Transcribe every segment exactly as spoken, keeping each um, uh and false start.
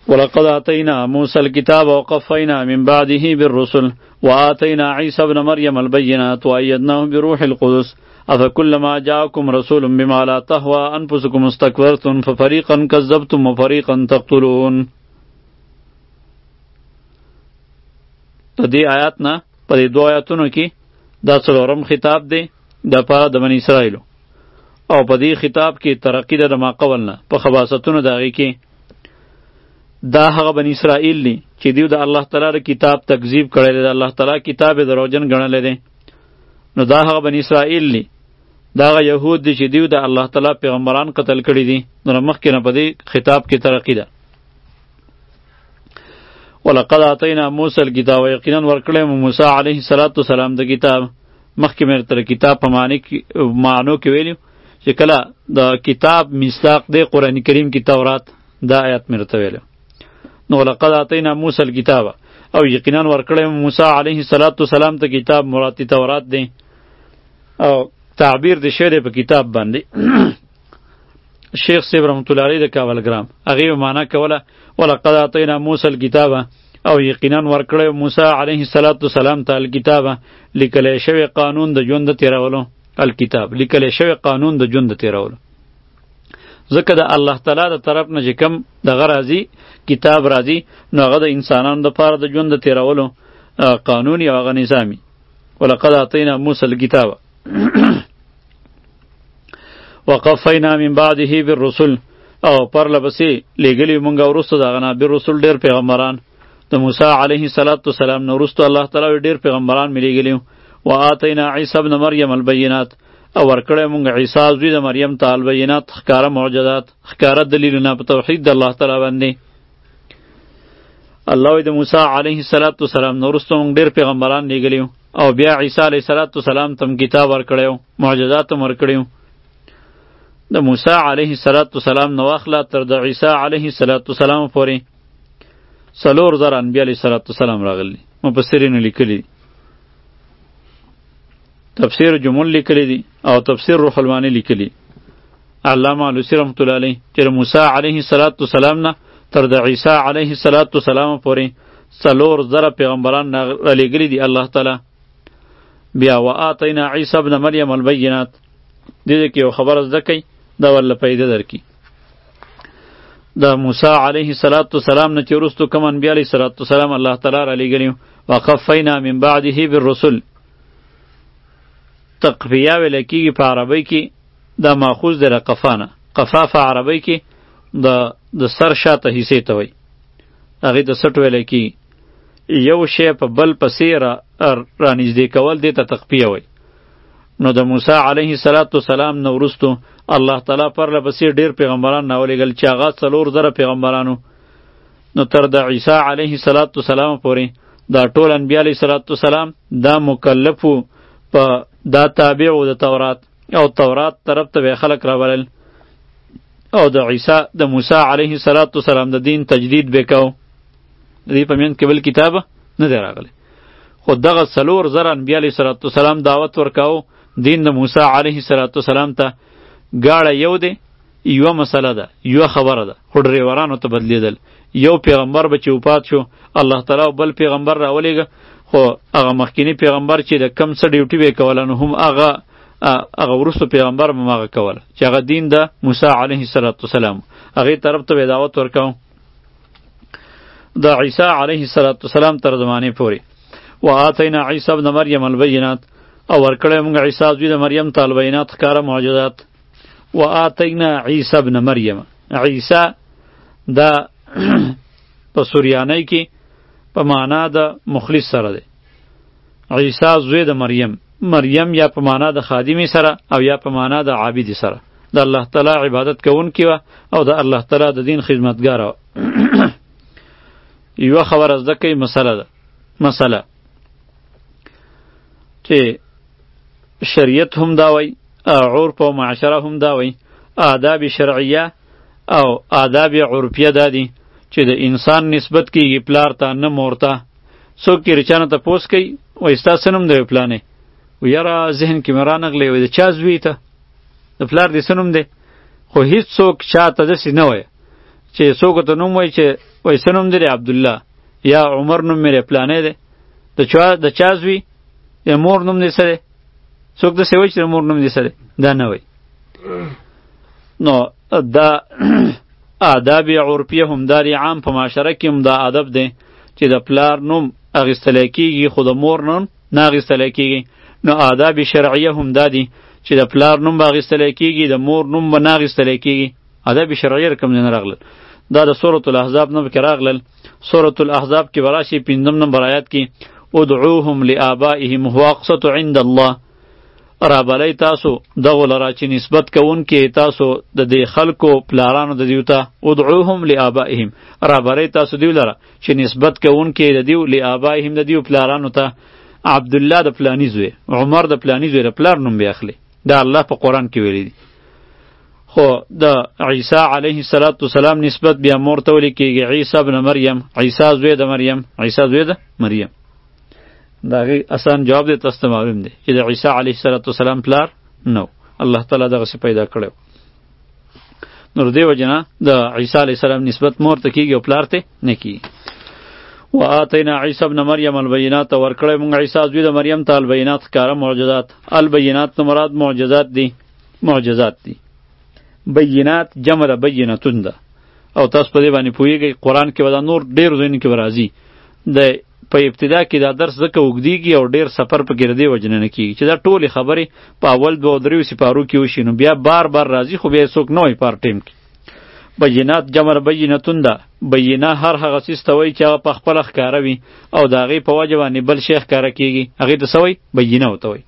ولقد آتينا موسى الكتاب وقفينا من بعده بالرسل وآتينا عيسى ابن مريم البينات وأيدناه بروح القدس أفكلما جاءكم رسول بما لا تهوى أنفسكم استكبرتم ففريقا كذبتم وفريقا تقتلون. دې آیات نه په دې دوه آیاتونو کې دا څلورم خطاب دی د پاره د بنی اسرائیلو او په دې خطاب کې ترقی ده د ما قبل نه په خباستونو د هغې کې دا هغه بنی اسرائیل دي چې دیو د الله تعالی د کتاب تکذیب کړی دی، د الله تعالی کتاب یې دروغجن ګڼلی دی. نو دا هغه بنی اسرائیل دي، دا هغه یهود دي چې دیو د الله تعالی پیغمبران قتل کړي دي. نو مخکې نه په دې خطاب کې ترقی ده. ولقد آتینا موسی الکتاب، یقینا ورکړی مو موسی علیه السلام د کتاب. مخکې مې تر کتاب په معنو کې ویلي چې کله د کتاب مصداق دی قرآن کریم کې تورات، دا آیات مې راته ویلی. نو ولقد آتینا موسی الکتاب، او یقینا ورکړی مو موسی علیه السلام ته کتاب، مراد تورات دی او تعبیر د شعر په کتاب باندې شیخ صاحب رحمت الله علیه د کاولګرام هغې معنا کوله ولقد آتینا موسی الکتاب، او یقینا ورکړی موسی علیه السلام ته الکتاب، لیکلی شوی قانون د ژوند د تیرولو. الکتاب لیکلی شوی قانون د ژوند د تیرولو. ځکه د الله تعالی د طرف نه چې کوم دغه راځي کتاب راځي، نو هغه د انسانانو دپاره د ژوند د تیرولو قانون یا هغه نظامي. ولقد آتینا موسی الکتاب وقفینا من بعده بالرسل، او پرله پسې لیږلي مونږ وروسته د هغه نه بالرسل ډېر پیغمبران. د موسی علیه السلام نه وروسته الله تعالی ډېر پیغمبران مې لیږلي. وآتینا عیسی ابن مریم البینات، او ورکړی مونږ عیسی زوی د مریم ته البینات، ښکاره معجزات، ښکاره دلیلونه په توحید د الله تعالی باندې. الله وایي د موسی علیه السلام نه وروسته مونږ ډېر پیغمبران لیږلي، او بیا عیسی علیه السلام ته کتاب ورکړی و، معجزات هم ورکړي و. د موسی علیه السلام نه واخله تر د عیسی علیه السلام پورې څلور زره انبیا علیه السلام راغلي. مفسرینو لیکلي دي، تفسیر جمل لیکلی دی او تفسیر روح المانی لیکلی. علامه علوسی رحمت الله علیه چې موسی علیه السلام نه تر د عیسی علیه السلام پورې څلور زره پیغمبران رالیږلي دي الله تعالی. بیا وآتینا عیسی ابن مریم البینات، دې کې یو خبره زده کئ دا ورله پیدا درکړي. د موسی علیه السلام نه چې وروستو کوم انبیا علیه السلام الله تعالی رالیږلي. وقفینا من بعده بالرسل، تقفیه ویل کېږي په عربی کې، دا ماخوذ دی له قفا نه. قفا په عربی کې د د سر شاته حصې ته وایي، هغې ته سټ ویلی کېږي. یو شی په بل پسې را رانږدې کول دې ته تقفیه وایي. نو د موسی علیه السلام نه وروستو الله تعالی پرله پسې ډېر پیغمبران راولېږل چې هغه څلور زره پیغمبرانو. نو تر د عیسی علیه السلام پورې دا ټول انبیا علیه السلام دا مکلف وو، په دا تابع و د تورات، او تورات طرف ته به خلق راولل، او د عیسی د موسی علیه السلام د دین تجدید به کو. د دې په منځ کې بل کتاب نه دی راغلی، خو دغه څلور زره انبیا علیه السلام دعوت ورکاو دین د موسی علیه السلام ته. ګاړه یو دی، یوه مسله ده، یوه خبره ده، خو ډریورانو ته بدلیدل. یو پیغمبر به چې وفات شو الله تعالی بل پیغمبر راولېږه، خو هغه مخکینی پیغمبر چې د کم څه ډیوټي به یې کوله نو هم هغه هغه وروستو پیغمبر به هم هغه کوله چې هغه دین د موسی علیه السلام هغې طرف ته به یې دعوت ورکوو د عیسی علیه السلام تر زمانې پورې. وآتینا عیسی ابن مریم البینات، او ورکړی مونږ عیسی زوی د مریم ته البینات، ښکاره معجزات. وآتینا عیسی ابن مریم، عیسی دا په سوریانی کې په معنا د مخلص سره دی. عیسی زوی د مریم، مریم یا په معنا د خادمی سره او یا په معنا د عابد سره، د الله تعالی عبادت کوونکی وه او د الله تعالی د دین خدمتګاره وه. یوه خبره زده کوي، مسله ده، مسله چې شریعت هم دا وایي، عرف او معاشره هم دا وایي، آداب شرعیه او آداب عرفیه دا دي چې د انسان نسبت کېږي پلار ته نه مور ته. څوک چې رچانه تپوس کوي وایي ستا څه نوم دی پلانې؟ وایي یاره ذهن کې مې رانغلی، وایي د چا زوی ته؟ د پلار دې څه نوم دی؟ خو هېڅ څوک چا ته داسې نه وایه چې څوک ته نوم وای چې وای څه نوم دی عبدالله یا عمر نوم مې پلانې دی د چا د چا زوی یا مور نوم دی سره څوک داسې وایي چې مور نوم دی سره دا نه وایي. نو دا آداب عرفیه هم داری عام په معاشره کې هم دا ادب دی چې د پلار نوم اخیستلی کېږي خو د مور نوم نه اخیستلی کېږي. نو آداب شرعیه هم دا دي چې د پلار نوم به اخیستلی کېږي د مور نوم به نه اخیستلی کېږي. آداب شرعیه رقم نه راغلل دا د سورة الاحزاب نه کې راغلل. سورة الاحزاب کې به راشي پنځم نمبر آیات کې ادعوهم لآبائهم هو اقسط عند الله. رابلی تاسو دغو لرا چې نسبت کوونکې تاسو د دې خلکو پلارانو د دیو ته ادعوهم لآبائهم رابلی تاسو دیو لرا چې نسبت کوونکې د دیو لآبائهم د دیو پلارانو ته عبدالله د پلانی زوی عمر د پلانی زوی د پلار نوم بیا اخلي. دا الله په قرآن کې ویلی دی. خو د عیسی علیه السلام نسبت بیا مور ته ویل کېږي عیسی ابن مریم عیسی زوی د مریم عیسی زوی د مریم. دا غي آسان جواب دی تاسو ته معلوم دی چې د عیسی علیه السلام پلار نو الله تعالی دغه څه پیدا کړو. نور دی وجنه د عیسی علیه السلام نسبت مور ته کېږي او پلار ته نه کېږي. و آتینا عیسی ابن مریم البینات ورکړی موږ عیسی زوی د مریم ته البینات ښکاره معجزات. البینات نه مراد معجزات دي معجزات دي. بینات جمع د بینتون ده او تاسو په دې باندې پوهیږئ. قرآن کې به دا نور ډېر ځایونو کې به راځي. د په ابتدا کې دا درس ځکه اوږدېږي او ډېر سفر پکې د دې وجې نه نه کېږي چې دا ټولې خبرې په اول دوه دریو سپارو کې وشي نو بیا بار بار راځي خو بیا څوک نه وایي په هر ټیم کې. بینات جمع بینتون ده. بینه هر هغه څیز ته وایي چې هغه په خپله ښکاره وي او د هغې په وجه باندې بل شی ښکاره کېږي هغې ته څه وایي بینه ورته وایي.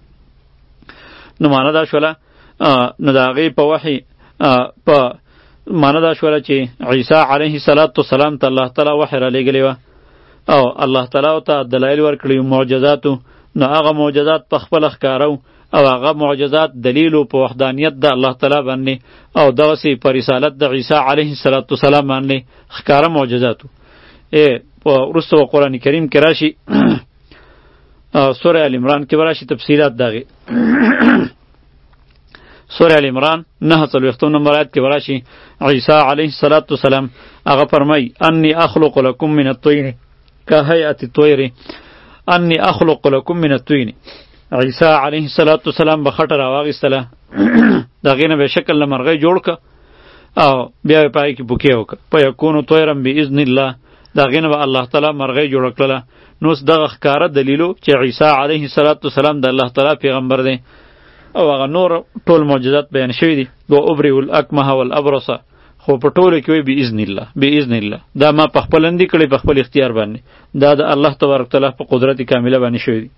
نو معنا دا شوله نو د هغې په وحي په معنا دا شوله چې عیسی علیه السلام ته الله تعالی وحی را لېږلې وه او الله تعالی ته دلایل ورکړي معجزاتو. نو هغه معجزات په خپله ښکاره او هغه معجزات دلیل په وحدانیت د الله تعالی باندې او دغسې په رسالت د عیسی علیه السلام باندې ښکاره معجزاتو. ای په وروسته په قرآن کریم کې راشي سوره ال عمران کې به راشي تفصیلات دغې سوره ال عمران نه څلوېښتم نمبر آیت کې به راشي عیسی علیه السلام هغه فرمایي انی اخلق لکم من الطین کهیئة الطیر انی اخلق لکم من الطین. عیسی علیه السلام به خټه راواغېستله د هغې نه به یې شکل له مرغۍ جوړ که او بیا یې په هغې کې بوکې وکړه فیکونو طیرا باذن الله. د هغې نه به الله تعالی مرغۍ جوړه کړله. نو اوس دغه ښکاره دلیلو چې عیسی علیه السلام د الله تعالی پیغمبر دی او هغه نور ټول معجزات بیان شوي دي. و ابرئ الاکمه والابرص خو په ټولو کې وایي باذن الله باذن الله. دا ما په خپل اندي کړی په خپل اختیار باندې دا د الله تبارک تعالی په قدرت کامله باندې شوي دي.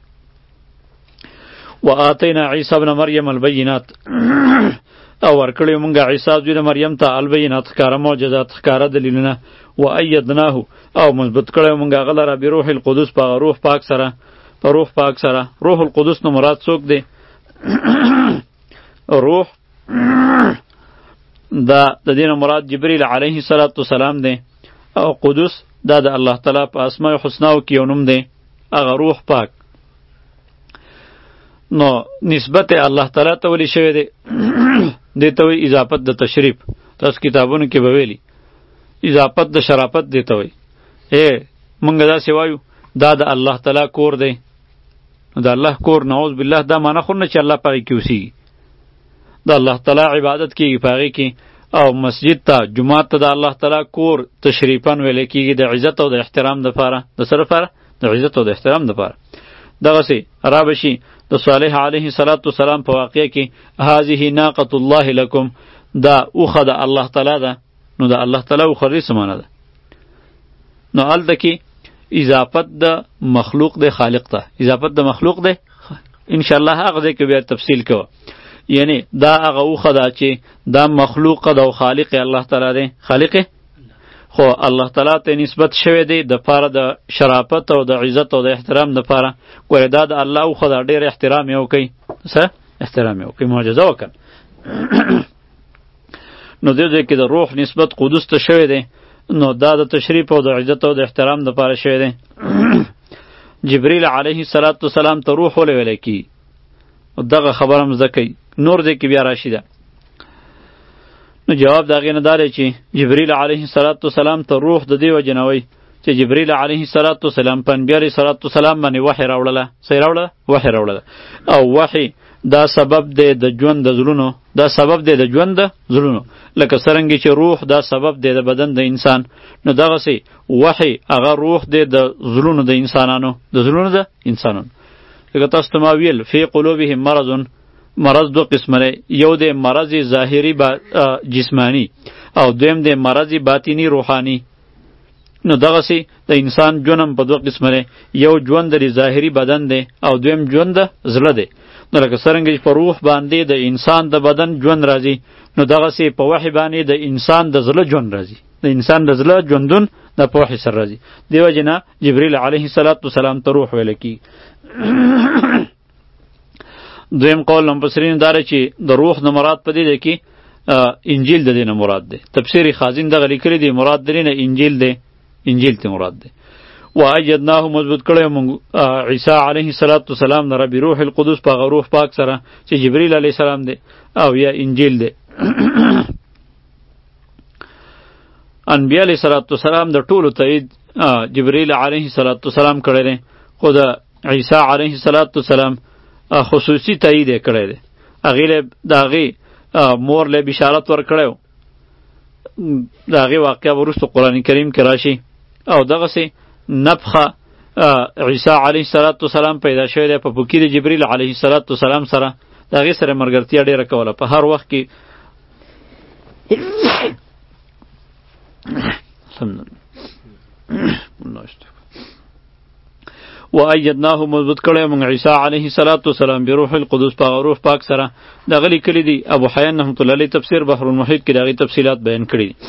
و آتینا عیسی ابن مریم البینات او ورکړی مونږ عیسی زوی د مریم ته البینات ښکاره معجزات ښکاره دلیلونه. و ایدناه او مضبوط کړی مونږ هغه لره بروح القدس په هغه روح پاک سره په روح پاک سره. روح القدس نو مراد څوک دی؟ روح دا د دې نه مراد جبریل علیه السلام دی او قدس دا د الله تعالی په اسماء الحسناو کې یو نوم دی هغه روح پاک. نو نسبت الله تعالی ته ولی شوی دی دې ته وایي اضافت د تشریف. تاسو کتابونو کې به ویلي اضافت د شرافت دې ته وایي. ای مونږ داسې وایو دا د الله تعالی کور دی. نو د الله کور نعوذ بالله دا معنی خو نه چې الله په هغې کې اوسېږي. د الله تعالی عبادت کېږي په هغې کې او مسجد ته جومات ته د الله تعالی کور تشریفاً ویلی کېږي د عزت او د احترام دپاره. د څه دپاره؟ د عزت او د احترام دپاره. دغسې را به شي د صالح علیه السلام په واقعه کې هذه ناقة الله لکم دا اوښه د الله تعالی ده. نو د الله تعالی اوښه ډېر څه معنی ده. نو هلته کې اضافت د مخلوق دی خالق ته. اضافت د مخلوق دی انشاءالله هغه ځای کې بیا تفصیل کوه. یعنی دا هغه اوښه ده چې دا مخلوق ده او خالق الله تعالی دی. خالق خو الله تعالی ته نسبت شوی دی د پاره د شرافت او د عزت او د احترام د پاره. ګوره دا د الله اوښه ده ډېر احترام یې وکئ. څه احترام یې وکئ معجزه وکړه. نو دې ځای کې د روح نسبت قدس ته شوی دی نو دا د تشریف او د عزت او د احترام د پاره شوی دی. جبریل علیه السلام ته روح ولې ویلی کېږي دغه خبره هم زده کوي. نور دی کې بیا راشي ده نو جواب د هغې نه دا دی چې جبریل علیه السلام ته روح د دې وجې نه وایي چې جبریل علیه السلام په انبیا علیه السلام باندې وحی راوړله. څه یې راوړله؟ وحی راوړله. او وحی دا سبب دی د ژوند د زړونو، دا سبب دی د ژوند د زړونو، لکه څرنګه چې روح دا سبب دی د بدن د انسان، نو دغسې وحی هغه روح دی د زړونو د انسانانو، د زړونو د انسانانو. لکه تاسو ته ما ویل فی قلوبهم مرض، مرض دو قسمه دی، یو دی مرض ظاهری جسمانی او دویم دی مرض باطینی روحانی. نو دغسې د انسان ژوند هم په دوه قسمه دی، یو ژوند د ظاهري بدن دی او دویم ژوند د زړه دی. نو لکه څرنګه چې په روح باندې د انسان د بدن ژوند راځي، نو دغسې په وحی باندې د انسان د زړه ژوند راځي، د انسان د زړه ژوندون د په وحی سره راځي. دې وجې نه جبریل علیه السلام ته روح ویل کېږي. دویم قول مفسرین دا دی چې د روح نه مراد په دې دی کې انجیل د دې نه مراد دی. تفسیر خازن دغه لیکلی دی مراد د دې نه انجیل دی، انجیل ته مراد دی. و ایدناه مضبوط کړی مونږ عیسی علیه السلام نه رب روح القدس په هغه روح پاک سره چې جبریل علیه السلام دی او یا انجیل دی. انبیا علیه السلام د ټولو تایید جبریل علیه السلام کړی دی، خو د عیسی علیه السلام خصوصي تایید یې کړی دی. هغې له د هغې مور له بشارت ورکړی و، د هغې واقعه وروسته قرآن کریم کې راشي. او دغسې نفخه عیسی علیه السلام پیدا شوی دی په پوکي د جبریل علیه السلام سره، د هغې سره ملګرتیا ډېره کوله په هر وخت کې. و ایدناه مضبوط کړی موږ عیسی علیه السلام بروح القدس په روح پاک سره. دغه لیکلي دي ابو حیان رحمة الله علیه تفسیر بحر المحیط کې د هغې تفصیلات بیان کړي دي.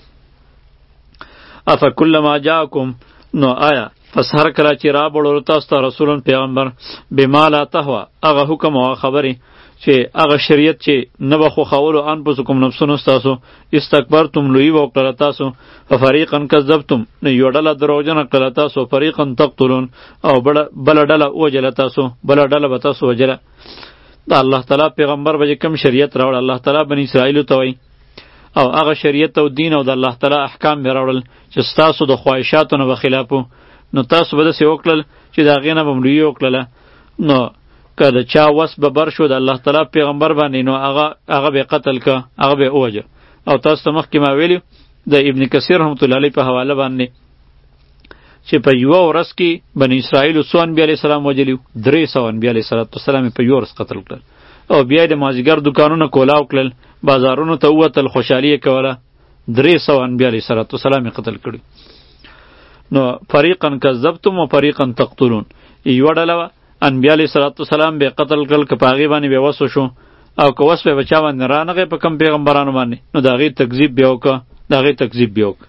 افکلما جاءکم، نو آیا پس هر کله چې رابړو تاسو ته رسولن پیغمبر بما لا تهوا، هغه حکم او خبرې چې هغه شریعت چې نه به خوښولو انفسکم نفسونو ستاسو، استکبرتم لویي به وکړله تاسو، ففریقا کذبتم، نو یوه ډله دروغجنه کړله تاسو، فریقا تقتلون، او بله ډله ووجله تاسو، بله ډله به تاسو وجله. د الله تعالی پیغمبر به چې کوم شریعت راوړ، الله تعالی بني اسرائیلو ته وایي، او هغه شریعت او دین او د الله تعالی احکام به راوړل چې ستاسو د خواهشاتو نه به خلافو، نو تاسو به داسې وکړل چې د هغې نه به ملویي وکړله. نو که د چا وس به بر شو د الله تعالی پیغمبر باندې، نو هغه هغه به قتل که، هغه به ووجه. او تاسو ته مخکې ما ویلي د ابن کثیر رحمة الله علیه په حواله باندې چې په یوه ورځ کې بني اسرائیلو څو انبیا علیه السلام وجلي، درې سوه انبیا علیه السلام یې په یوه ورځ قتل کړل. او بیا د مازدیګر دوکانونه کولاو کړل، بازارونو ته ووتل، خوشحالي یې کوله. درې سوه انبیا علیه السلام یې قتل کړي. نو فریقا کذبتم و فریقا تقتلون، یوه ډله وه انبیا علیه السلام به قتل کړل، که په هغې باندې به وس وشو، او که وس به په چا باندې رانغی په کم پیغمبرانو باندې، نو د هغې تکذیب بیا وکړه، د هغې تکذیب بیا وکړه.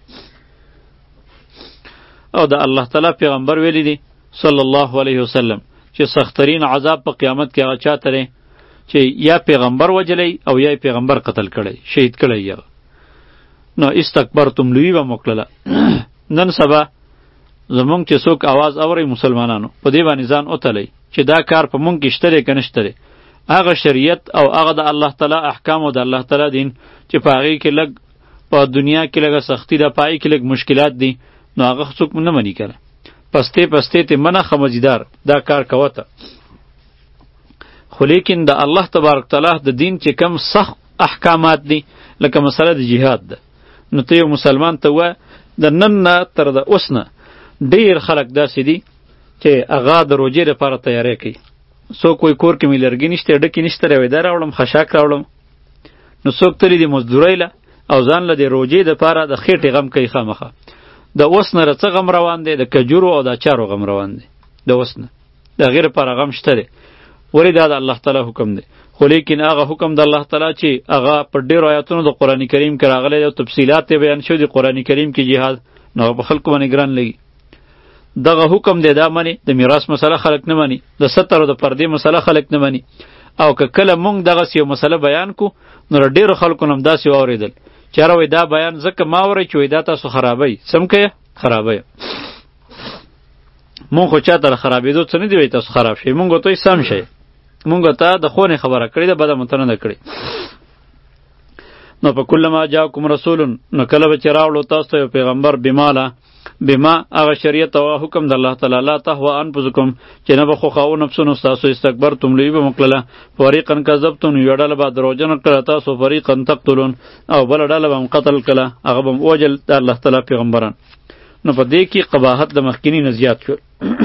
او د الله تعالی پیغمبر ویلی دی صلی الله علیه وسلم چې سخترین عذاب په قیامت کې هغه چاته دی چې یا پیغمبر وجلی او یا پیغمبر قتل کړی، شهید کړی یې. نو استکبرتم لوی به مکړله. نن سبا زمونږ چې څوک आवाज اوري مسلمانانو، په دې باندې ځان وتلی چې دا کار په مونږ کې شته دی که نشته دی. هغه شریعت او هغه د الله تعالی احکام او د الله تعالی دین چې په هغې کې لږ په دنیا کې لږه سختی ده، په هغې کې لږ مشکلات دي، نو هغه څوک نه مني کنه. پستی پستی ته منه خمجیدار دا کار کوه ته. خو لیکن د الله تبارک تعالی د دین چې کم سخت احکامات دي، لکه مسله د جهاد ده، نو ته یو مسلمان ته وایه د نن نه تر د اوس نه ډېر خلک داسې دي چې هغه د روژې لپاره تیاری کوي. څوک وایي کور کې مې لرګي نشته، ډکې نشته، رویده راوړم، خشاک راوړم. نو څوک تلي دي مزدورۍ له او ځان له د روژې دپاره د خېټې غم کوي خامخه. د اوس نه څه غم روان دی؟ د کجورو او د اچارو غم روان دی. د اوس نه د هغې لپاره غم شته دی. ولې دا د الله تعالی حکم دی. خو لیکن هغه حکم د الله تعالی چې هغه په ډېرو آیاتونو د قرآن کریم کې راغلی دی او تفصیلات یې بیان شوي دي قرآن کریم کې جهاد، نو په خلکو باندې ګران لګي. دغه حکم دی دا مني، د میراث مسله خلک نه مني، د ستر او د پردې مسله خلک نه مني. او که کله مونږ دغسې یو مسله بیان کو، نو له ډېرو خلکو نه هم داسې واورېدل چې یاره وایي دا بیان ځکه ما اورئ چې وایي دا تاسو خرابوئ. سم که یې خرابوئ. مونږ خو چا ته له خرابېدو څه نه دي وایي تاسو خراب شئ، مونږ ورته وایي سم شئ. مونږ ته د خونې خبره کړې ده، بده مو ته نه ده کړې. نو په کلمه جاءکم رسول نو کله به چې راوړو تاسو ته یو پیغمبر بماله بما هغه شریعت او حکم د الله تعالی لا تهوا انفسکم چې نه به خوښاو نفسونو ستاسو استکبرتم لوی به مکړله فریقا کذبتم یو ډله به دروغجن کړه تاسو فریقا تقتلون او بله ډله به هم قتل کړه هغه به وجل د الله تعالی پیغمبران. نو په دې کې قباحت د مخکینی نه زیات شو.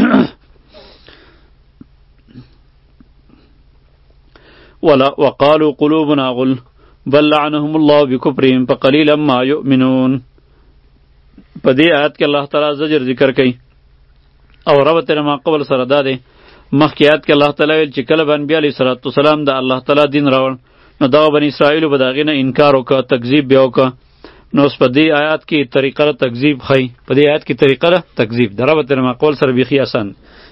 ولا وقالوا قلوبنا غل بل لعنهم الله بكفرهم فقليلا ما يؤمنون. په دې آیت کې الله تعالی زجر ذکر کوي او ربط ما قبل سره دا دی. مخکې آیت کې الله تعالی ویل چې کله به انبیا علیه صلات وسلام د الله تعالی دین راوړ نو دغه بني اسرائیلو به د هغې نه انکار وکړه تکذیب بیا وکړه. نو اوس په دې آیات کې طریقه د تکذیب ښایي په دې آیات کې طریقه د تکذیب د ربط ما قبل سره بیخي آسان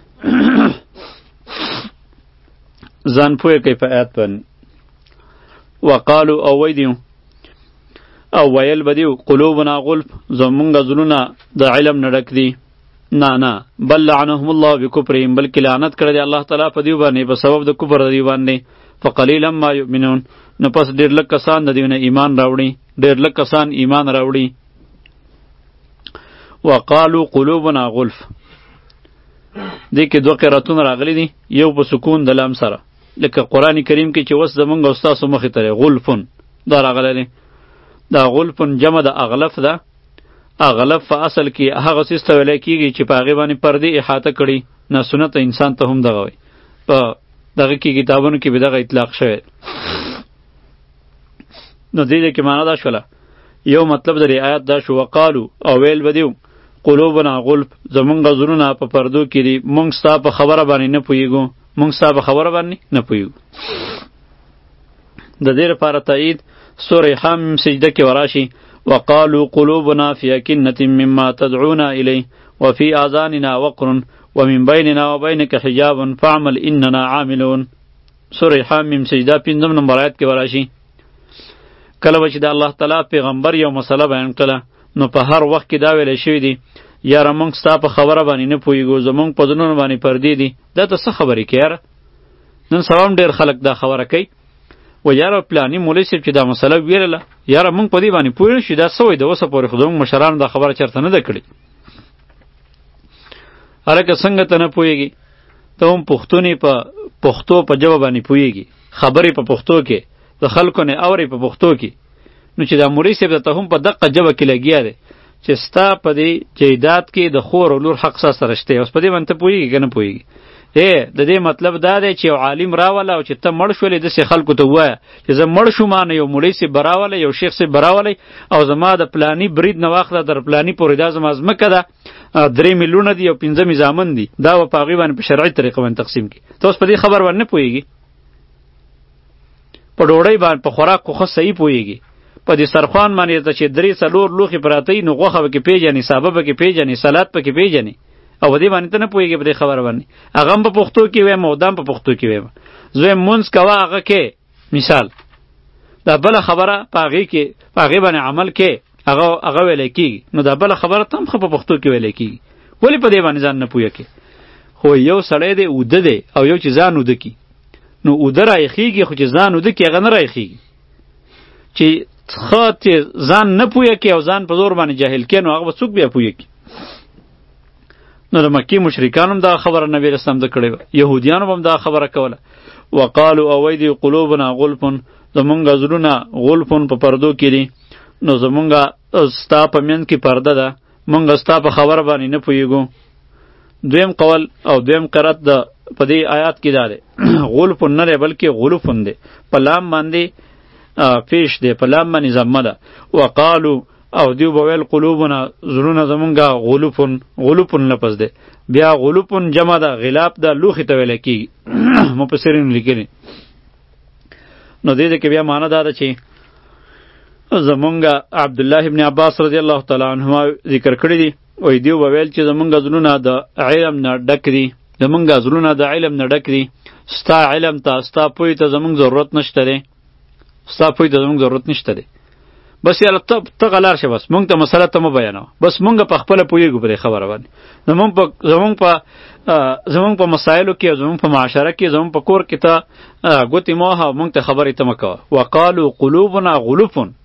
ځان پوهه کوي په آیات باندې. وقالو او ویدیو او ویل بدیو قلوبنا غلف زمونږ زړونه د علم نه ډک دي. نه نه بل لعنهم الله بکفرهم بلکې لعنت کړی دی الله تعالی په دیو باندې په سبب د کفر د دیو باندې. فقلیلا ما یؤمنون نو پس ډېر لږ کسان د دیو نه ایمان راوړي ډېر لږ کسان ایمان راوړي. وقالو قلوبنا غلف دې کې دوه قراتونه راغلي دي یو په سکون د لام سره لکه قرآن کریم کې چې وس زمونږ او ستاسو مخې ته دی غلفن دا راغلی دی. دا غلفن جمع د اغلف ده. اغلف په اصل کې هغه څیز ته ویلی کېږي چې په هغې باندې پردې احاطه کړي نه سنت انسان ته هم دغه وی په دغه کې کتابونو کې به دغه اطلاق شوی. نو دې دې کې معنا دا شوله یو مطلب د دې آیات دا شو وقالو او ویل به دیو قلوبنا غلف زمونږ زړونه په پردو کې دي مونږ ستا په خبره باندې نه پوهېږو مونږ ستا په خبره باندې نه پوهېږو. د دې لپاره تایید سورې حم سجده کې وراشي وقالوا قلوبنا في أكنة مما تدعونا إليه وفي آذاننا وقر ومن بيننا وبينك حجاب فاعمل إننا عاملون. سورې حم سجده پنځم نمبر آیت کې وراشي. کله به چې د الله تعالی پیغمبر یو مسله بیان کړه نو په هر وخت کې دا ویلی شوي دي یاره مونږ ستا په خبره باندې نه پوهېږو زمونږ په زړونو باندې پردې دي. دا ته څه خبرې کوې یاره نن سبا هم ډېر خلک دا خبره کوي و یاره پلاني مولوي صاحب چې دا مسله ویلله یاره مونږ په دې باندې پوه نه شو دا څه وایي د اوسه پورې خو زموږ مشرانو دا خبره چېرته نه ده کړې. هلکه څنګه ته نه پوهېږي ته هم پښتون په پښتو په ژبه باندې پوهېږي خبرې په پښتو کې د خلکو نه اورې په پښتو کې نو چې دا مولوي صاحب ته هم په دقه ژبه کې لګیا دی چې ستا په دې جیدات کې د خور او لور حق ستا سره شته اوس په دې باندې ته پوهېږي که نه پوهېږي. ای د دې مطلب دا دی چې یو عالم راوله او چې ته مړ شولې داسې خلکو ته ووایه چې زه مړ شوم نه یو مولوي صاحب به راولی یو شیخ صاحب به راولی او زما د پلاني برید نه واخله در پلاني پورې دا زما ځمکه ده درې میلیونه دي او پنځه مې زامن دي دا به په هغې باندې په شرعي طریقه باندې تقسیم کړي. ته اوس په دې خبر باندې نه پوهېږي په ډوډۍ باندې په خوراک خو ښه صحیح پوهېږي په دې سرخوان باندې ته چې درې څلور لوښي پراته وي نو غوښه پکې پیژنې سابه پکې پیژنې سلاد پکې پیژنې او په دې باندې ته نه پوهېږې په دې خبره باندې هغه هم په پښتو کې ویم او دا هم په پښتو کې ویم زه یم مونځ کوه هغه کې مثال دا بله خبره په هغې کې په هغې باندې عمل کې هغه هغه ویلی کېږي نو دا بله خبره ته هم ښه په پښتو کې ویلی کېږي ولې په دې باندې ځان نه پوهه کې. خو یو سړی دی اوده دی او یو چې ځان اوده کي نو اوده رایخېږي خو چې ځان اوده کي هغه نه رایخېږي چې ښه ځان نه پوهه کې او ځان په زور باندې جاهل کې نو هغه به څوک بیا پوهه کې. نو د مکې مشرکانو هم دا خبره نبی رسول ته کړې وه یهودیانو هم دا خبره کوله. وقالو او ویدي قلوبنا غلفن زمونږ زړونه غلفن په پردو کې دي نو زمونږ ستا په منځ کې پرده ده مونږ ستا په خبره باندې نه پوهېږو. دویم قول او دویم قرات د په دې آیات کې دا دی غلفن نه دی بلکې غلفن دی په لام باندې پیش دی په لام باندې ضمه ده. وقالو او دیو بویل قلوبنا زړونه زمونږه غلوفن غلوفن لفظ دی بیا غلوفن جمع ده غلاف ده لوښي ته ویلی کېږي مفسرینو لیکلي. نو دې دې کې بیا معنا دا ده چې زمونږه عبدالله ابن عباس رضی الله تعالی عنهما ذکر کړي دي وایي دیو بویل چې زمونږه زړونه د علم نه ډک دي زمونږه زړونه د علم نه ډک دي ستا علم ته ستا پوهې ته زمونږ ضرورت نشته دی ستا پوهې ته زمونږ ضرورت نشته دی بس یاله ته ته غلار شه بس مونږ ته مسله ته مه بیانوه بس مونږ په خپله پوهېږو په دې خبره باندې زمونږ په زمونږ په زمونږ په مسایلو کې او زمونږ په معاشره کې زمونږ په کور کې ته ګوتې مه وهه او مونږ ته خبرې ته مه کوه. وقالو قلوبنا غلوفن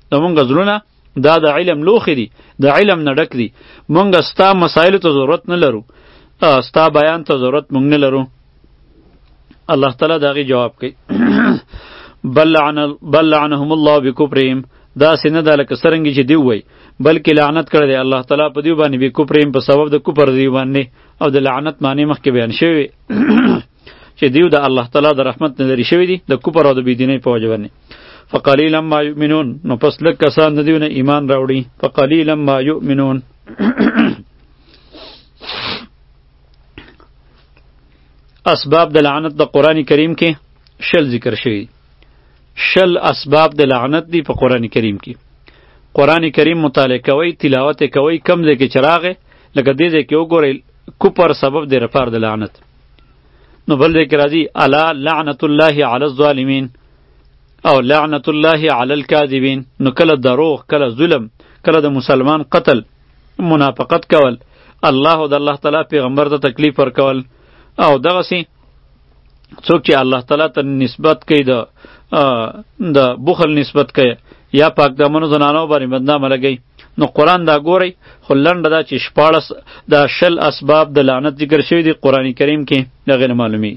زمونږ زړونه دا د علم لوښي دي، د علم نه ډک دي. مونږ ستا مسایلو ته ضرورت نه لرو، ستا بیان ته ضرورت مونږ نه لرو. الله تعالی د هغې جواب کوي بل لعن بل لعنهم الله بکفرهم، داسې نه ده لکه څرنګه چې دوی وایي، بلکې لعنت کړی دی الله تعالی په دوی باندې بکفرهم، په سبب د کفر دوی باندې. او د لعنت معنی مخکې بیان شوی چې دیو د الله تعالی د رحمت نه لرې شوي دي د کفر او د بېدینۍ په وجه باندې. فقلیلا ما یؤمنون، نو پس لږ کسان د دیو نه ایمان راوړي. فقلیلا ما یؤمنون اسباب د لعنت د قرآن کریم کې شل ذکر شوي، شل اسباب د لعنت دی په قرآن کریم کې. قرآن کریم مطالعه کوئ، تلاوت کوئ، کم ځای کې چې راغی لکه دې ځای کې وګورئ کفر سبب دی رپار د لعنت. نو بل ځای کې راځي الا لعنت الله علی الظالمین او لعنت الله علی الکاذبین. نو کله دروغ، کله ظلم، کله د مسلمان قتل، منافقت کول، الله او د الله تعالی پیغمبر ته تکلیف ورکول، او دغسې څوک چې الله تعالی ته نسبت کوي د د بخل نسبت کوي یا پاک دامنو زنانو باندې بدنامه لګوي. نو قرآن دا ګورئ، خو لنډه دا چې شپاړس دا شل اسباب د لعنت ذکر شوي دي قرآن کریم کې، دغې نه معلومي.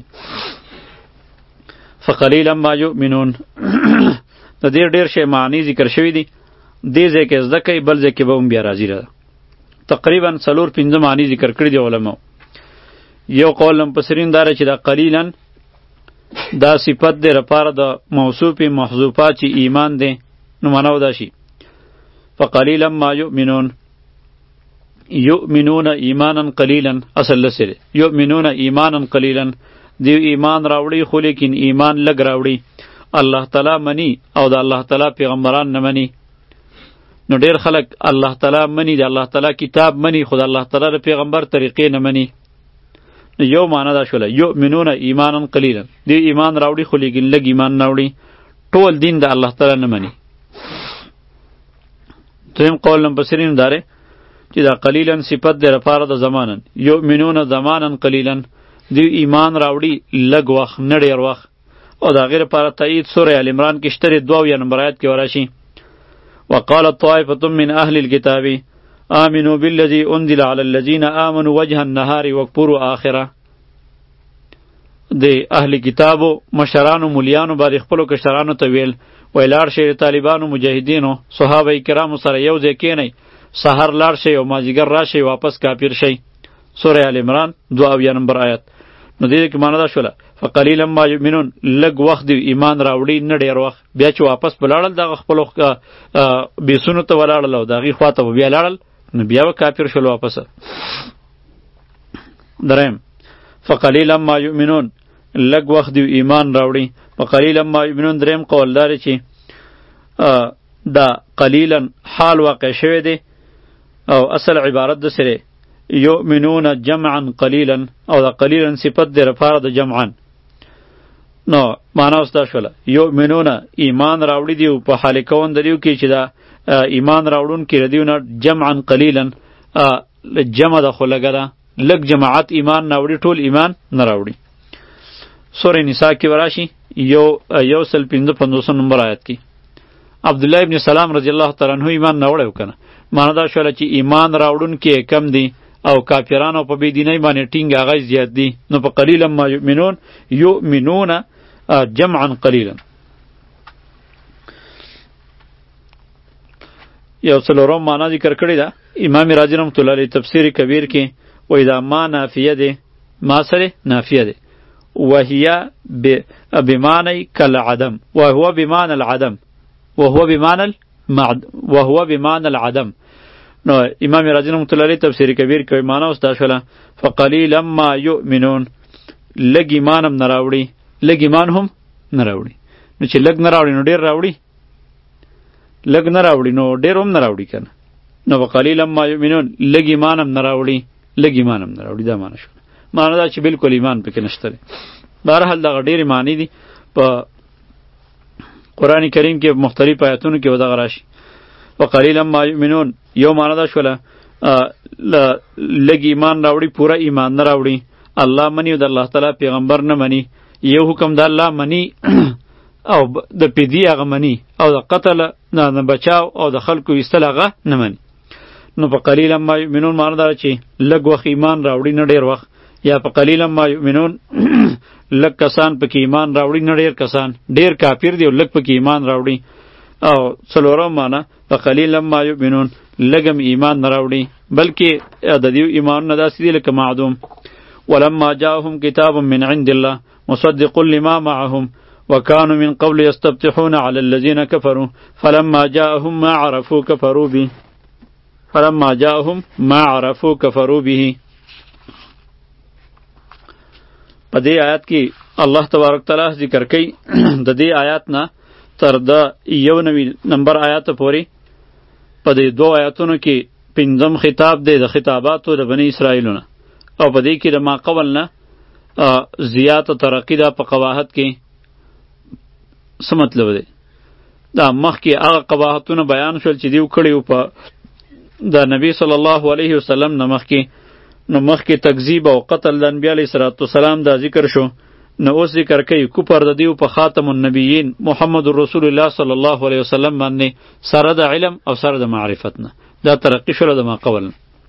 فقلیلا ما یؤمنون د دې ډېر شی معنی ذکر شوي دي، دې ځای کې زده کوئ، بل ځای کې به هم بیا راځي. را تقریبا څلور پنځه معنی ذکر کړي دي علماو. یو قول مفسرین دا چې دا قلیلا دا صفت دی لپاره د موصوف محذوفه چې ایمان دی، نو معنا دا شي فقلیلا ما یؤمنون، یؤمنون ایمانا قلیلا، اصل لسره یؤمنون ایمانا قلیلا، دیو ایمان راوړي خو لیکن ایمان لږ راوړي، الله تعالی منی او د الله تعالی پیغمبران نه منی. نو ډیر خلک الله تعالی منی، د الله تعالی کتاب منی، خو د الله تعالی د پیغمبر طریقې نه منی. یو معنا دا شوله یؤمنون ایمانا قلیلا، دی ایمان راوړي خو لیکن لږ ایمان نه راوړي، ټول دین د الله تعالی نه منی. دویم قول مفسرین داره چې دا قلیلا صفت دی لپاره د زمانن، یؤمنون زمانا قلیلا، دی ایمان راوړي لږ وخت نه ډېر وخت. او د هغې لپاره تایید سوره ال عمران کې شته، دوه اویا نمبر آیت کې وراشي وقالت طائفة من اهل الكتاب آمنوا بالذي انزل على الذين آمنوا وجه النهار واكفروا آخره. د اهل کتابو مشرانو مولیانو باندې خپلو کشرانو ته ویل وای لاړ شئ طالبانو مجاهدینو صحابه کرامو سره یو ځای کینئ، سحر لاړ شئ او مازدیګر راشئ واپس کافر شئ. سوره ال عمران دوه اویا نمبر آیت. نو دې کې معنا دا شوله فقلیلا ما یؤمنون، لږ وخت دی ایمان راوړي نه ډېر وخت. بیا چې واپس په لاړل دغه خپلو بیسونو ته ولاړل او د هغې خوا ته به بیا لاړل، نو بیا به کافر شول واپس. دریم فقلیلا ما یؤمنون، لږ وخت دی ایمان راوړي. فقلیلا ما یؤمنون دریم قول داره چې دا قلیلا حال واقع شوی دی او اصل عبارت د سره یؤمنون جمعا قلیلا، او دا قلیلا صفت دی لپاره د جمعا. نو معنا اوس دا شوله یؤمنون ایمان راوړي دی په حال کون دریو کې چې دا ایمان راوړون کې ردیو نه جمعا قلیلا، جمع د خو لګه ده، لږ جماعت ایمان نه راوړي، ټول ایمان نه راوړي. سوره نساء کې وراشي یو یو سل پنځه پنځوسم نمبر آیت کې عبدالله ابن سلام رضی الله تعالی عنہ ایمان نه وړی کنه. معنا دا شوله چې ایمان راوړون کې کم دی او کافرانو په بېدینۍ باندې ټینګ هغه زیات دي. نو په قلیلا ما یؤمنون، یؤمنون جمعا قلیلا. یو څلورم معنا ذکر کړې ده امام رازی رحمة الله علیه تفسیر کبیر کې، وایي دا ما نافیه ده، ما سره نافیه ده، وهي بمعنى كالعدم، وهو بمعنى العدم، وهو بمعنى المعد، وهو بمعنى العدم. نو امام رازی رحمة الله علیه تفسیر کبیر کې معنا اوس دا شوله فقلیلا ما یؤمنون، لږ ایمان هم نه راوړي، لږ ایمان هم نه راوړي. نو چې لږ نه راوړي نو ډېر راوړي، لږ نه راوړي نو ډېر هم نه راوړي کنه. نو وقلیلا ما یؤمنون، لږ ایمان هم نه راوړي، لږ ایمان هم نه راوړي، دا معنا شوله. معنا دا چې بالکل ایمان پکې نشته دی. بهرحال دغه ډېرې معنی دي په قرآن کریم کې مختلف آیاتونو کې به دغه راشي. وقلیلا ما یؤمنون یو معنا دا شوله لږ ایمان راوړي، پوره ایمان نه راوړي، الله منی او د الله تعالی پیغمبر نه منی. یو حکم د الله منی او د پیدی هغه مني او د قتل نه نه بچاو او د خلکو ایستل هغه نه مني. نو په قلیلا ما یؤمنون معنی دا چې لږ وخت ایمان راوړي نه ډېر وخت، یا په قلیلا ما یؤمنون لږ کسان پکې ایمان راوړي نه ډېر کسان، ډېر کافر دی او لږ پکې ایمان راوړي. او څلورم معنی په قلیلا ما یؤمنون لږم ایمان نه راوړي بلکې د دې ایمان نه داسې دی لکه معدوم. ولما جاءهم کتاب من عند الله مصدق لما معهم وكانوا من قبل يستفتحون على الذين كفروا فلما جاءهم ما عرفوا كفروا به فلما جاءهم ما عرفوا كفروا به. په دې آیات کې الله تبارک تعالی ذکر کوي د دې آیات نه تر د یو نوي نمبر آیات پورې په دې دوه آیاتونو کې پنځم خطاب دی د خطاباتو د بنی اسرائیلونه، او په دې کې د ما قبل نه زیاته ترقی ده په قباحت کې. څه مطلب دی؟ دا مخکې هغه قباحتونه بیان شول چې دیو کړي وو په د نبی صلی الله علیه وسلم نه مخکې. نو مخکې تکذیب او قتل د انبیا علیه صلوات والسلام دا ذکر شو. نو اوس ذکر کوي کفر د دیو په خاتم النبیین محمد رسول الله صلی الله علیه وسلم باندې سره د علم او سره د معرفت نه. دا ترقی شوله د ما قبل.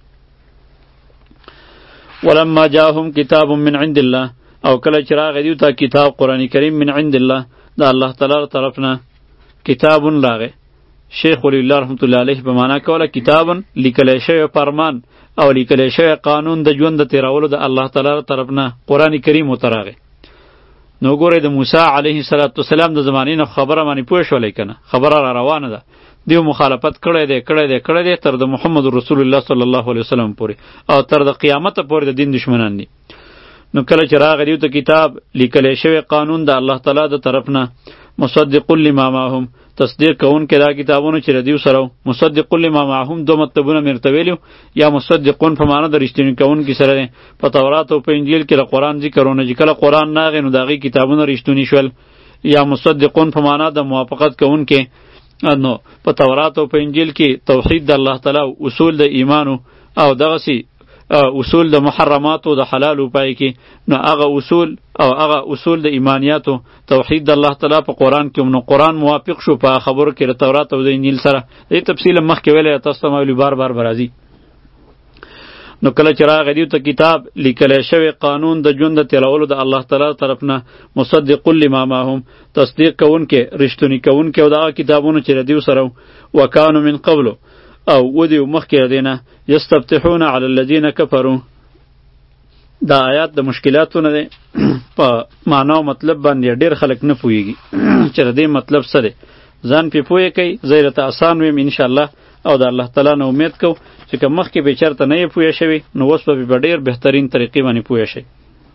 ولما جاءهم کتاب من عند الله او کله چې راغی دیو ته کتاب قرآن کریم من عند الله دا الله تعالی طرف نه کتاب راغی. شیخ ولی الله رحمت الله علیه په معنا کوله کتاب لیکلی شوی فرمان او لیکلی شوی قانون د ژوند د تیرولو د الله تعالی طرف نه قرآن کریم ورته راغی. نو ګورئ د موسی علیه السلام د زمانې نه خبره باندې پوه شولی که نه، خبره را روانه ده. دیو مخالفت کړی دی کړی دی کړی دی تر د محمد رسول الله صلی الله علیه وسلم پورې او تر د قیامت پورې د دین دشمنان دي. نو کله چې راغی دیو ته کتاب لیکلی شوی قانون د الله تعالی د طرف نه مصدق لما معهم تصدیق کوونکی دا کتابونه چې ردیو سره مصدق لما معهم دو مطلبونه مې ورته ویلي، یا مصدقون په معنا د رښتیني کوونکي سره دی. په تورات او په انجیل کې د قرآن ذکرونه چې کله قرآن ناغی نو د هغې کتابونه رښتوني شول، یا مصدقون په معنا د موافقت کوونکی. نو په تورات او په انجیل کې توحید د الله تعالی اصول د ایمانو او دغسې اصول د محرماتو د حلالو پای کې، نو هغه اصول او هغه اصول د ایمانیاتو توحید د الله تعالی په قرآن کې نو قرآن موافق شو په خبرو کې د تورات او د انجیل سره. دې تفصیل مخکې ویلی تاسو ته ما بار بار برازي. نو کله چې راغی دیو ته کتاب لیکلی شوی قانون د ژوند د تیرولو د الله تعالی طرف نه مصدق لما معهم تصدیق کوونکی رښتونی کوونکی او دغه کتابونو چې ردیو سره وکانو من قبلو او ودیو مخکې ردینه یستفتحون علی الذین کفروا. دا آیات د مشکلاتو نه دی په معنا او مطلب باندې ډېر خلک نه پوهیږي چې د دې مطلب څه دی. ځان پې پوهې کوي زه یې راته اسان ویم انشاءالله او د الله تعالی نه امید کوو چې که مخکې به چېرته نه یې پوهه شوي نو اوس به په ډېر بهترین طریقې باندې پوهه شئ.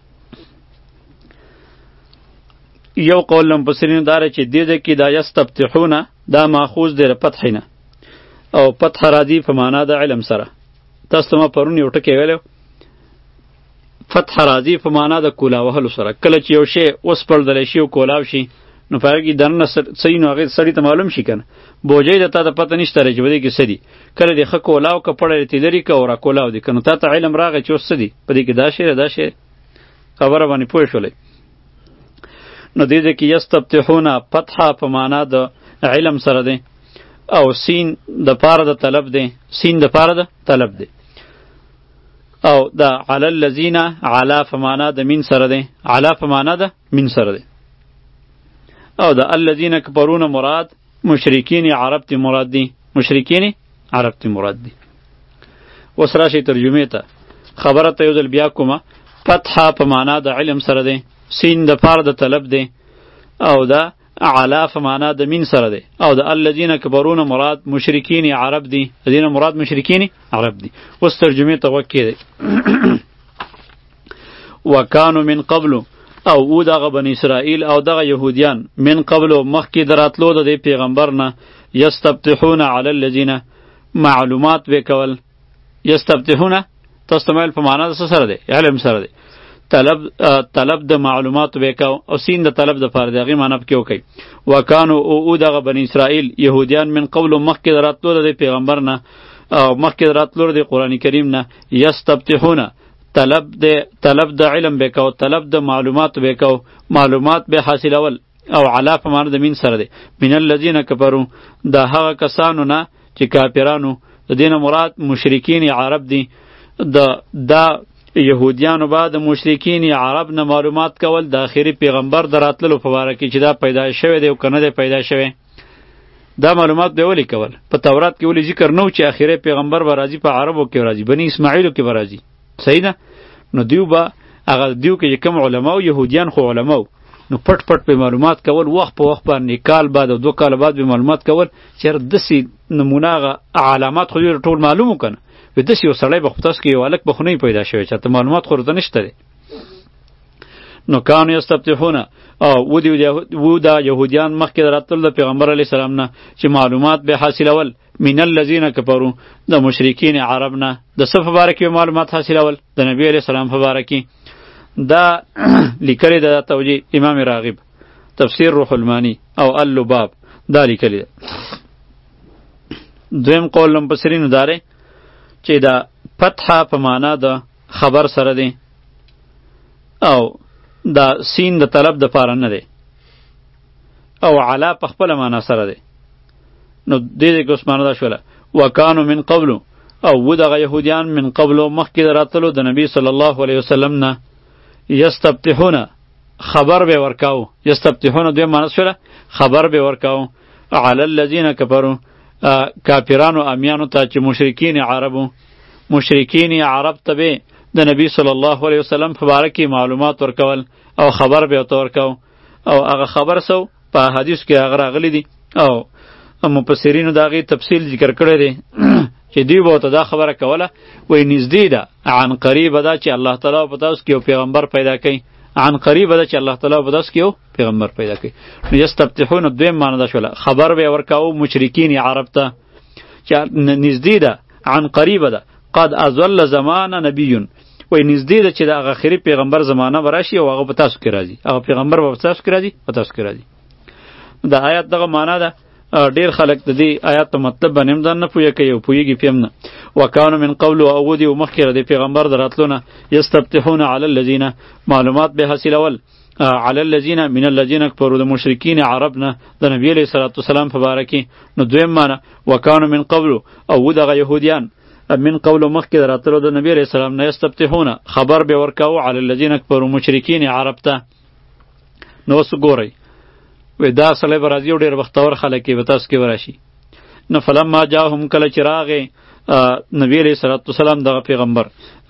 یو قول له مفسرینو دا دی چې دې ځای کې دا یستفتحونه دا ماخوذ دی له فتح نه او فتح راځي په معنا د علم سره. تاسو ته ما پرون یو ټکی ویلی فتح راځي په معنا د کولا وهلو سره. کله چې یو شی وسپړدلی شي او کولاو شي نو په هغې کې دننه څه وي نو هغې سړي ته معلوم شي که نه. بوجۍ د تا ته پته نشته دی چې په دې کې څه دي. کله دې ښه کولاو که پړی دې لري که او راکولاو دي که نو تا ته علم راغی چې اوس څه دي په دې کې دا شی دی دا شی خبره باندې پوه شولی. نو دې ځای کې یستفتحونه فتحه په معنا د علم سره دی او سین د پاره د طلب دی، سین د پاره د طلب دی. او د علی الذین علا په معنا د من سره دی، علا په معنا د من سره دی. او د الذین کفرون مراد مشرکین عرب تی مراد دی، مشرکین عرب تی مراد دی. اوس راشئ ترجمې ته. خبره ته یو ځل بیا کومه. فتحه په معنا د علم سره دی، سین د پاره د طلب دی او د علا په معنا د من سره دی. او د الذین کفرون مراد مشرکین عرب دی، الذین مراد مشرکین عرب دی. اوس ترجمې ته غوږ کېږئ. وکانو من قبلو او او دغه بنی اسرائیل او دغه یهودیان من قبلو مخکې د راتلو د دې پیغمبر نه یستفتحون علی الذین معلومات به کول. یستفتحون تاسو ته په معنا د څه سره دی؟ علم سره دی. طلب طلب د معلومات وکاو او سین د طلب د فرض هغه معنی پکې وکي. وکانو او او دغه بنی اسرائیل يهوديان من قبل مخکې دراتلو د پیغمبر نه او مخکې دراتلو د قران کریم نه یستفتحون طلب د طلب د علم وکاو طلب د معلومات وکاو معلومات به حاصلول او علا په معنی د من سره دی. من الذین کفروا دا هغه کسانو نه چې کافرانو، د دینه مراد مشرکین عرب دي. د دا یهودیانو با د مشرکین عرب نه معلومات کول د آخري پیغمبر دراتلو په باره کې چې دا پیدا شوی دی او کنه دی پیدا شوی. دا معلومات به ولی کول په تورات کې ولی ذکر نو چې آخري پیغمبر به راځي په عربو کې راځي، بنی اسماعیلو کې به راځي. صحیح ده؟ نو دیو به هغه دیو کې کوم علما او یهودیان خو علما نو پټ پټ په معلومات کول، وخت په وخت باندې کال بعد او دو کال بعد به معلومات کول چې دسی نمونه علامات خو ټول معلومو کنه. و دسی یو سړی به خو تاسو کې یو هلک به خو نه پیدا شوی چې ته معلومات خو ورته نشته دی. نو کانو یستفتحونه او و دی و دا یهودیان مخکې د راتلو د پیغمبر علیه السلام نه چې معلومات به حاصلول من الذین کفروا د مشرکین عرب نه د څه په باره کې معلومات حاصلول د نبی علیه السلام په باره کې. دا لیکلی د توجیه امام راغب تفسیر روح المانی او اللباب دا لیکلی ده. دویم قول لمپسرینو داره چې دا فتحه په معنا د خبر سره دی او دا سین د طلب د پاره نه دی او علا په خپل معنا سره دی. نو دې دې کې اوس معنا دا شوله وکانو من قبل او و دغه یهودیان من قبل مخکې د راتلو د نبی صلی الله علیه وسلم نه یستفتحونه خبر به ورکاو. یستفتحونه دوی معنا شوله خبر به ورکاو علی الذین کفروا کافرانو امیانو ته چې مشرکین عربو مشرکین عرب ته به د نبی صلی الله علیه وسلم په باره کې معلومات ورکول او خبر به ورته ورکاو او هغه خبر سو په حدیث کې هغه راغلی دی او مفسرینو د هغې تفصیل ذکر کړی دی چې دوی به ورته دا خبره کوله وایي نږدې ده عن قریبه ده چې الله تعالی په تاسو کې یو پیغمبر پیدا کوي. عن قریبه ده چې الله تعالی په تاسو کې یو پیغمبر پیدا کوي. نو یستفتحون دویم معنی ده شوله خبر به ورکاو مشرکین عرب ته چې نږدې ده عن قریبه ده قد ازل زمان نبی وای نږدې ده چې د هغه آخري پیغمبر زمانه به راشي او هغه په تاسو کې راځي، هغه پیغمبر به په تاسو کې راځي په تاسو کې راځي. د آیات دغه معنا ده. ډیر خلک د دې آیات په مطلب باندې هم ځان نه پوهه کوي او پوهېږي پې هم نه. وکانو من قبل او ودي و مخکې د پیغمبر د راتلو نه یستفتحون علی الذین معلومات به حاصلول علی الذین من الذین کفروا د مشرکین عرب نه د نبی علیه الصلاة والسلام په باره کې. نو دویم معنا وکانو من قبل او و دغه یهودیان من قبل مخکې د راتلو د نبی علیه السلام نه یستفتحون خبر به ورکاو علی الذین کفروا مشرکین عرب ته. نو اوس ګورئ وی دا سړی به راځي او ډېر بختور خلک یې به تاسو کې وراشي. نو فلما جاهم کله چې راغی نبی علیه صلات وسلام دغه پیغمبر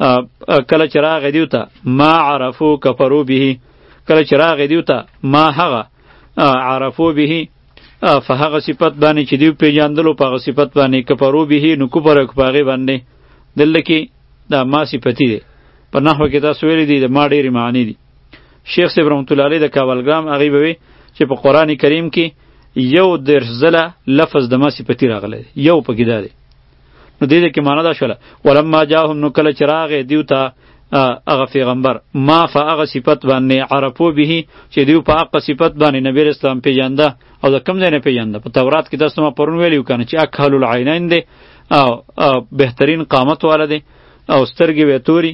کله چې راغی دیو ته ما عرفو کفرو به کله چې راغی دیو ته ما هغه عرفو به په هغه صفت باندې چې دیو پیژندلو په هغه صفت باندې کفرو به نو کفر یې په هغې باندې دلته کې دا ما صفتی دی. په نحوه کې تاسو ویلی دی د ما ډېرې معنی دي. شیخ صاحب رحمت الله علیه د کابلګرام هغې به وی چې په قرآن کریم کې یو دېرش ځله لفظ د ما صفتی راغلی دی، یو پکې دا دی. نو دې دې کې معنا دا شوله ولما جاهم نو کله چې راغی دیو ته هغه پیغمبر ما په هغه صفت باندې عرفو به چې دیو په هغه صفت باندې نبی اسلام پیژنده او د کوم ځای نه پیژنده. په تورات کې تاسو ما پرون ویلي کنه چې اکحل العینین دی او بهترین قامت والا دی او سترګې وې توري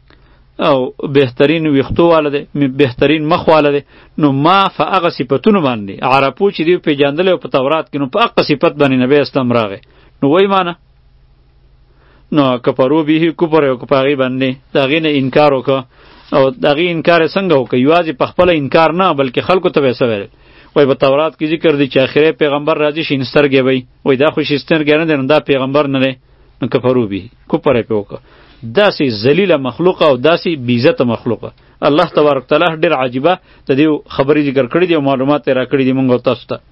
او بهترین ویختو والا دی بهترین مخ والا دی. نو ما په هغه صفتونو باندې عرفو چې دیو پیژندلی او په تورات کې نو په هغه صفت باندې نبی اسلام راغی. نو وایي معنی نو کفرو به کفر یو په هغې باندې د هغې نه انکار وکړه او د هغې انکار یې څنګه وکړه یوازې په خپله انکار نه بلکې خلکو ته به یې څه ویل وایي په تورات کې ذکر دی چې آخري پیغمبر راځي شین سترګې به وي وایي دا خو شین سترګې نه دی نو دا پیغمبر نه دی. نو کفرو به کفر یې پې وکړه. داسې ذلیله مخلوقه او داسې بیزته مخلوقه الله تبارک تعالی ډېر عجیبه د دې خبرې ذکر کړي دي او معلومات یې را کړي دي مونږ او تاسو ته.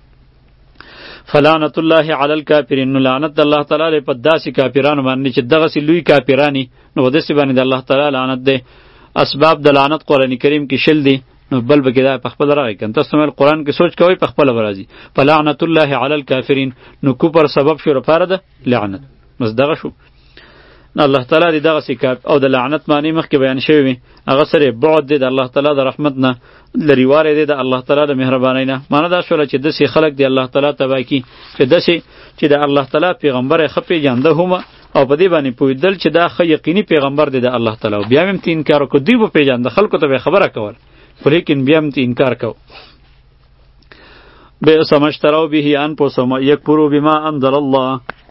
فلعنت الله علی الکافرین نو لعنت الله تعالی په داسې کافرانو باندې چې دغسې لوی کافرانی نو داسې باندې د الله تعالی لعنت دی. اسباب د لعنت قرآن کریم کې شل دي نو بل به کې دا په خپل راغی کنه تاسو مې قرآن کې سوچ کوئ په خپل ورازي فلعنت الله علی الکافرین نو کوپر سبب شو لپاره ده لعنت مس دغه شو. الله تعالی دې دغه سکه او د لعنت معنی مخکې بیان شوی وي هغه سره بعد دی د الله تعالی د رحمت نه لرېوالی دی د الله تعالی د مهربانۍ نه. معنی دا شوله چې داسې خلک دی الله تعالی تباه کي چې داسې چې د الله تعالی پیغمبر یې ښه پېژانده هم او په دې باندې پوهېدل چې دا ښه یقیني پیغمبر دی د الله تعالی او بیا هم ته انکار وکړو دوی به پېژانده خلکو ته به یې خبره کول خو لیکن بیا هم ته انکار کو. بئس ما اشتروا به انفسهم یکفروا بما انزل الله